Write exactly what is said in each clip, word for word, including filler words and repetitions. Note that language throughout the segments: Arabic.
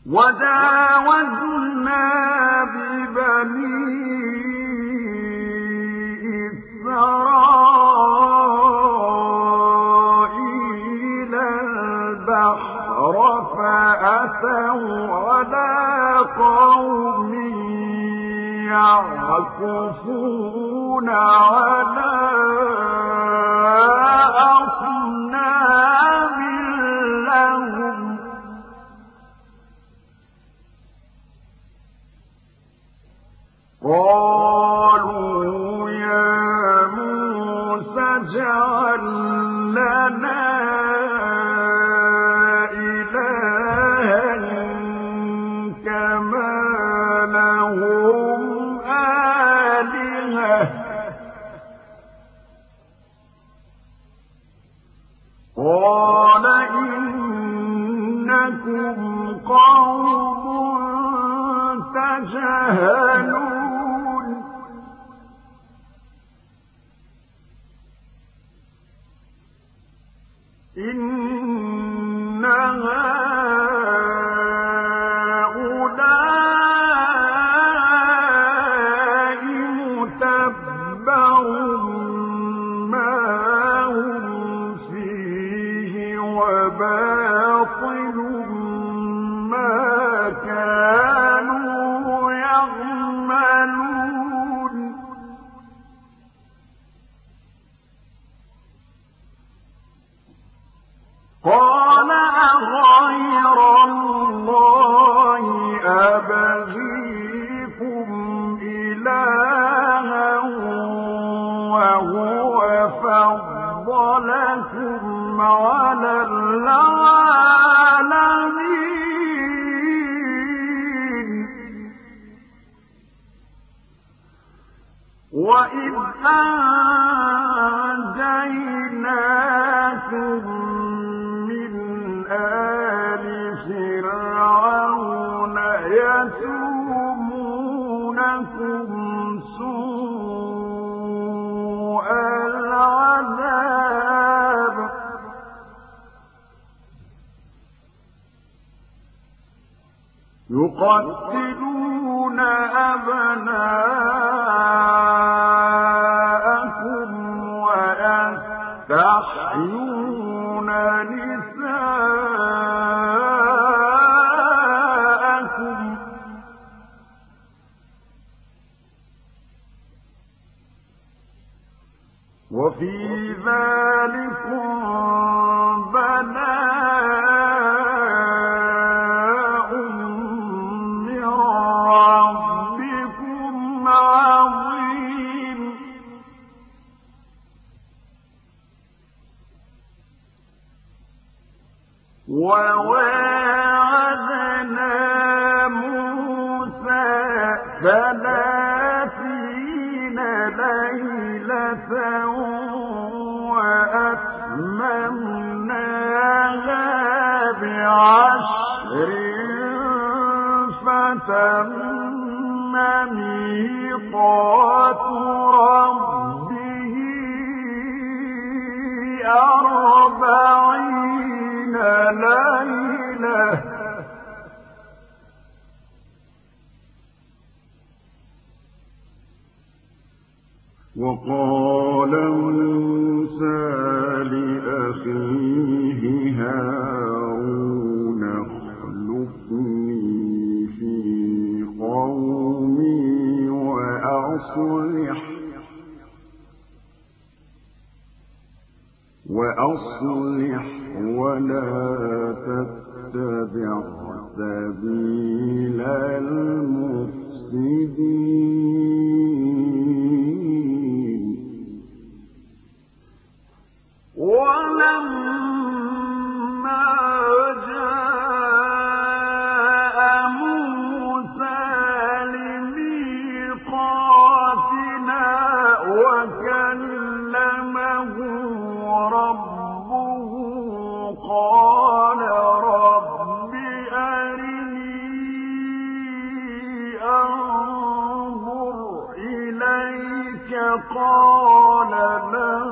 وجاوزنا ببني إسرائيل البحر فأتوا على قوم يعكفون على أصنام لهم قالوا يا موسى اجعل لنا إلها كما لهم آلهة قال إنكم قوم تجهلون إن هؤلاء متبر ما هم فيه وباطل ما كانوا يعملون قال أغير الله أبغيكم إلها وهو فضلكم على العالمين وإذ أنجيناكم آل فرعون يسومونكم سوء العذاب يقتلون أبناءكم ويستحيون نساءكم وفي ذلكم بلاء من ربكم عظيم وواعدنا موسى ثلاثين ليلة وأتممناها بعشر فتم ميقات ربه أربعين ليلة وقال موسى لأخيه هارون اخلفني في قومي وأصلح وأصلح ولا تتبع سبيل المفسدين ولما جاء موسى لميقاتنا وكلمه ربه قال رب أرني أنظر إليك قال لن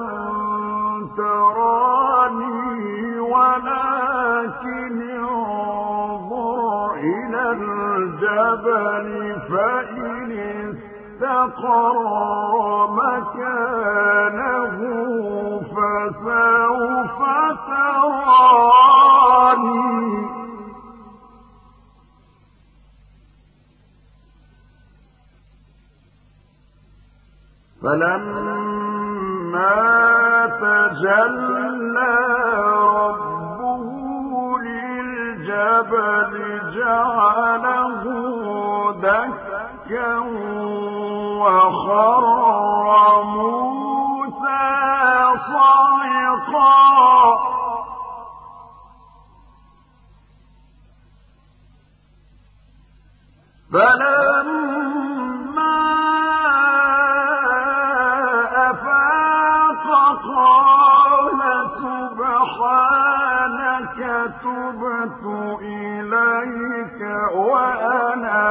تراني ولكن انظر إلى الجبل فإن استقر مكانه فسوف تراني فلما تجلى ربه للجبل جعله دكا وخر موسى صعقا فلما أفاق قال سبحانك تبت إليك وأنا